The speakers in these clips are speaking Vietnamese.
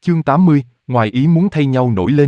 Chương 80, ngoài ý muốn thay nhau nổi lên.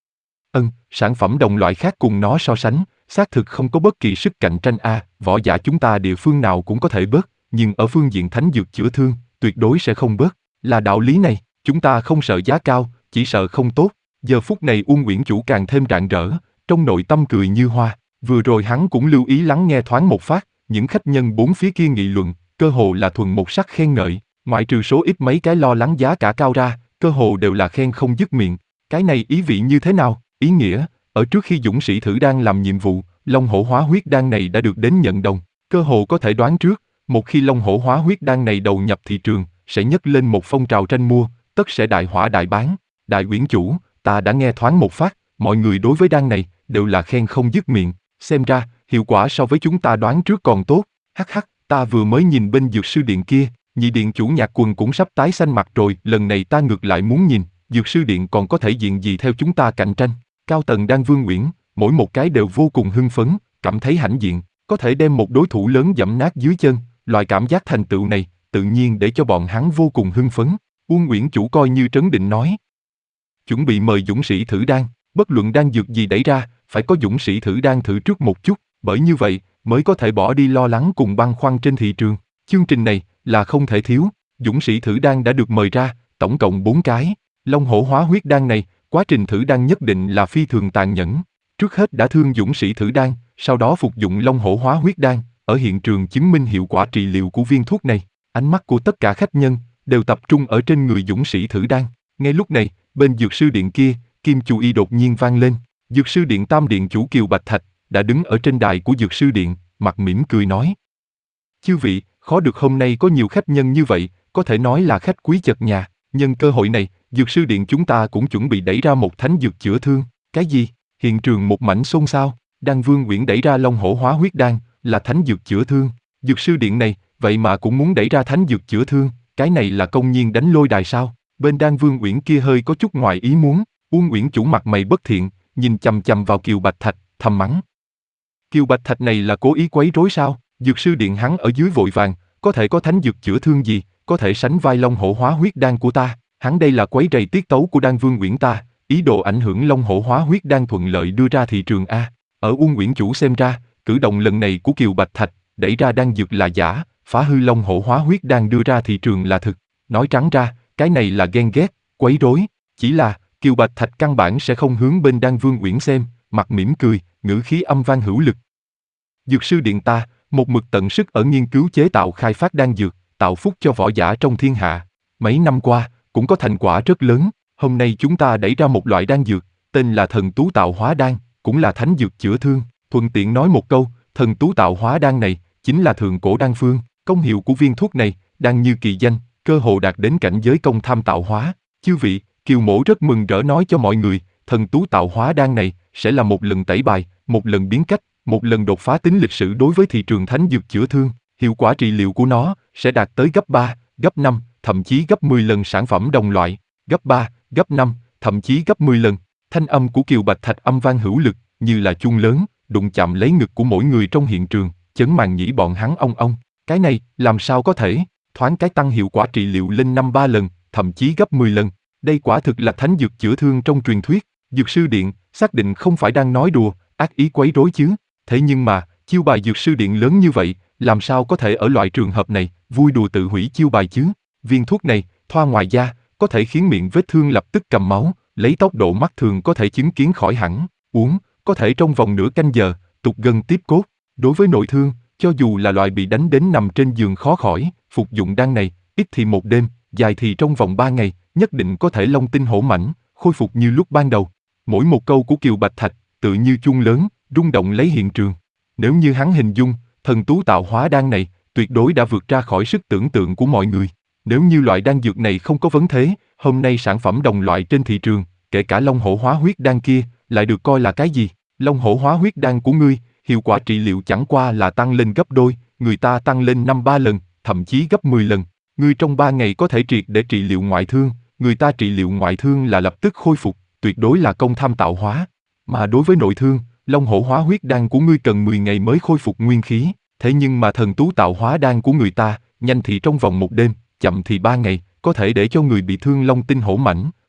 Sản phẩm đồng loại khác cùng nó so sánh, xác thực không có bất kỳ sức cạnh tranh võ giả chúng ta địa phương nào cũng có thể bớt, nhưng ở phương diện thánh dược chữa thương, tuyệt đối sẽ không bớt. Là đạo lý này, chúng ta không sợ giá cao, chỉ sợ không tốt. Giờ phút này Uông Uyển Chủ càng thêm rạng rỡ, trong nội tâm cười như hoa. Vừa rồi hắn cũng lưu ý lắng nghe thoáng một phát, những khách nhân bốn phía kia nghị luận, cơ hồ là thuần một sắc khen ngợi, ngoại trừ số ít mấy cái lo lắng giá cả cao ra, cơ hồ đều là khen không dứt miệng. Cái này ý vị như thế nào? Ý nghĩa, ở trước khi dũng sĩ thử đan làm nhiệm vụ, Long Hổ Hóa Huyết Đan này đã được đến nhận đồng, cơ hồ có thể đoán trước, một khi Long Hổ Hóa Huyết Đan này đầu nhập thị trường, sẽ nhấc lên một phong trào tranh mua, tất sẽ đại hỏa đại bán. Đại Uyển Chủ, ta đã nghe thoáng một phát, mọi người đối với đan này đều là khen không dứt miệng, xem ra hiệu quả so với chúng ta đoán trước còn tốt. Hắc, ta vừa mới nhìn bên dược sư điện kia, nhị điện chủ Nhạc Quần cũng sắp tái xanh mặt rồi, lần này ta ngược lại muốn nhìn, dược sư điện còn có thể diện gì theo chúng ta cạnh tranh. Cao tầng Đan Vương Uyển, mỗi một cái đều vô cùng hưng phấn, cảm thấy hãnh diện, có thể đem một đối thủ lớn dẫm nát dưới chân, loại cảm giác thành tựu này, tự nhiên để cho bọn hắn vô cùng hưng phấn. Uông Uyển Chủ coi như trấn định nói. Chuẩn bị mời dũng sĩ thử đan, bất luận đan dược gì đẩy ra, phải có dũng sĩ thử đan thử trước một chút, bởi như vậy, mới có thể bỏ đi lo lắng cùng băn khoăn trên thị trường. Chương trình này, là không thể thiếu, dũng sĩ thử đan đã được mời ra, tổng cộng 4 cái. Long Hổ Hóa Huyết Đan này, quá trình thử đan nhất định là phi thường tàn nhẫn. Trước hết đã thương dũng sĩ thử đan, sau đó phục dụng Long Hổ Hóa Huyết Đan, ở hiện trường chứng minh hiệu quả trị liệu của viên thuốc này. Ánh mắt của tất cả khách nhân đều tập trung ở trên người dũng sĩ thử đan. Ngay lúc này, bên dược sư điện kia, kim chu y đột nhiên vang lên. Dược sư điện Tam điện chủ Kiều Bạch Thạch đã đứng ở trên đài của dược sư điện, mặt mỉm cười nói: Chư vị, khó được hôm nay có nhiều khách nhân như vậy, có thể nói là khách quý chật nhà. Nhân cơ hội này, dược sư điện chúng ta cũng chuẩn bị đẩy ra một thánh dược chữa thương. Cái gì? Hiện trường một mảnh xôn xao. Đan Vương Uyển đẩy ra Long Hổ Hóa Huyết Đan, là thánh dược chữa thương. Dược sư điện này, vậy mà cũng muốn đẩy ra thánh dược chữa thương, cái này là công nhiên đánh lôi đài sao? Bên Đan Vương Uyển kia hơi có chút ngoài ý muốn. Uông Uyển Chủ mặt mày bất thiện, nhìn chằm chằm vào Kiều Bạch Thạch, thầm mắng. Kiều Bạch Thạch này là cố ý quấy rối sao? Dược sư điện hắn ở dưới vội vàng, có thể có thánh dược chữa thương gì, có thể sánh vai Long Hổ Hóa Huyết Đan của ta? Hắn đây là quấy rầy tiết tấu của Đan Vương Uyển ta, ý đồ ảnh hưởng Long Hổ Hóa Huyết Đan thuận lợi đưa ra thị trường a. Ở Uông Uyển Chủ xem ra, cử động lần này của Kiều Bạch Thạch, đẩy ra đan dược là giả, phá hư Long Hổ Hóa Huyết Đan đưa ra thị trường là thực. Nói trắng ra, cái này là ghen ghét, quấy rối. Chỉ là Kiều Bạch Thạch căn bản sẽ không hướng bên Đan Vương Uyển xem, mặt mỉm cười, ngữ khí âm vang hữu lực. Dược sư điện ta, một mực tận sức ở nghiên cứu chế tạo khai phát đan dược, tạo phúc cho võ giả trong thiên hạ. Mấy năm qua, cũng có thành quả rất lớn. Hôm nay chúng ta đẩy ra một loại đan dược, tên là Thần Tú Tạo Hóa Đan, cũng là thánh dược chữa thương. Thuận tiện nói một câu, Thần Tú Tạo Hóa Đan này, chính là thượng cổ đan phương. Công hiệu của viên thuốc này, đang như kỳ danh, cơ hồ đạt đến cảnh giới công tham tạo hóa. Chư vị, Kiều mỗ rất mừng rỡ nói cho mọi người, Thần Tú Tạo Hóa Đan này, sẽ là một lần tẩy bài, một lần biến cách, một lần đột phá tính lịch sử đối với thị trường thánh dược chữa thương. Hiệu quả trị liệu của nó, sẽ đạt tới gấp 3, gấp 5, thậm chí gấp 10 lần sản phẩm đồng loại. Gấp 3, gấp 5, thậm chí gấp 10 lần. Thanh âm của Kiều Bạch Thạch âm vang hữu lực, như là chuông lớn, đụng chạm lấy ngực của mỗi người trong hiện trường, chấn màng nhĩ bọn hắn ong ong. Cái này, làm sao có thể? Thoáng cái tăng hiệu quả trị liệu lên 5-3 lần, thậm chí gấp 10 lần. Đây quả thực là thánh dược chữa thương trong truyền thuyết. Dược sư điện, xác định không phải đang nói đùa, ác ý quấy rối chứ. Thế nhưng mà, chiêu bài dược sư điện lớn như vậy, làm sao có thể ở loại trường hợp này, vui đùa tự hủy chiêu bài chứ? Viên thuốc này, thoa ngoài da, có thể khiến miệng vết thương lập tức cầm máu, lấy tốc độ mắt thường có thể chứng kiến khỏi hẳn. Uống, có thể trong vòng nửa canh giờ, tụt gân tiếp cốt. Đối với nội thương, cho dù là loại bị đánh đến nằm trên giường khó khỏi, phục dụng đan này, ít thì một đêm, dài thì trong vòng 3 ngày, nhất định có thể long tinh hổ mãnh, khôi phục như lúc ban đầu. Mỗi một câu của Kiều Bạch Thạch, tự như chuông lớn, rung động lấy hiện trường. Nếu như hắn hình dung, Thần Tú Tạo Hóa Đan này, tuyệt đối đã vượt ra khỏi sức tưởng tượng của mọi người. Nếu như loại đan dược này không có vấn thế, hôm nay sản phẩm đồng loại trên thị trường, kể cả Long Hổ Hóa Huyết Đan kia, lại được coi là cái gì? Long Hổ Hóa Huyết Đan của ngươi, hiệu quả trị liệu chẳng qua là tăng lên gấp đôi, người ta tăng lên 5-3 lần, thậm chí gấp 10 lần. Ngươi trong 3 ngày có thể triệt để trị liệu ngoại thương, người ta trị liệu ngoại thương là lập tức khôi phục, tuyệt đối là công tham tạo hóa. Mà đối với nội thương, Long Hổ Hóa Huyết Đan của ngươi cần 10 ngày mới khôi phục nguyên khí, thế nhưng mà Thần Tú Tạo Hóa Đan của người ta, nhanh thì trong vòng 1 đêm, chậm thì 3 ngày, có thể để cho người bị thương long tinh hổ mãnh,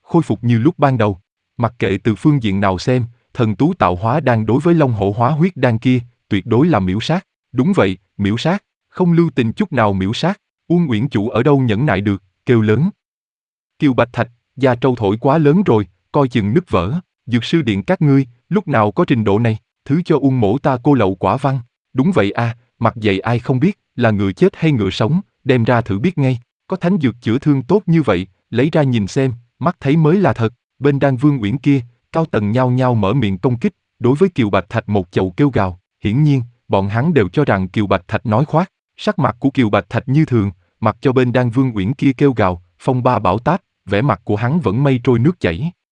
khôi phục như lúc ban đầu. Mặc kệ từ phương diện nào xem, thần tú tạo hóa đan đối với Long Hổ hóa huyết đan kia, tuyệt đối là miễu sát. Đúng vậy, miễu sát, không lưu tình chút nào miễu sát. Uông Uyển Chủ ở đâu nhẫn nại được, kêu lớn. Kiều Bạch Thạch, gia trâu thổi quá lớn rồi, coi chừng nứt vỡ. Dược sư điện các ngươi, lúc nào có trình độ này, thứ cho Uông mỗ ta cô lậu quả văn. Đúng vậy a, mặt dày ai không biết, là ngựa chết hay ngựa sống, đem ra thử biết ngay. Có thánh dược chữa thương tốt như vậy, lấy ra nhìn xem, mắt thấy mới là thật. Bên Đan Vương Uyển kia, cao tầng nhao nhao mở miệng công kích, đối với Kiều Bạch Thạch một chậu kêu gào. Hiển nhiên, bọn hắn đều cho rằng Kiều Bạch Thạch nói khoác. Sắc mặt của Kiều Bạch Thạch như thường, mặc cho bên Đan Vương Uyển kia kêu gào, phong ba bão táp, vẻ mặt của hắn vẫn mây trôi nước chảy.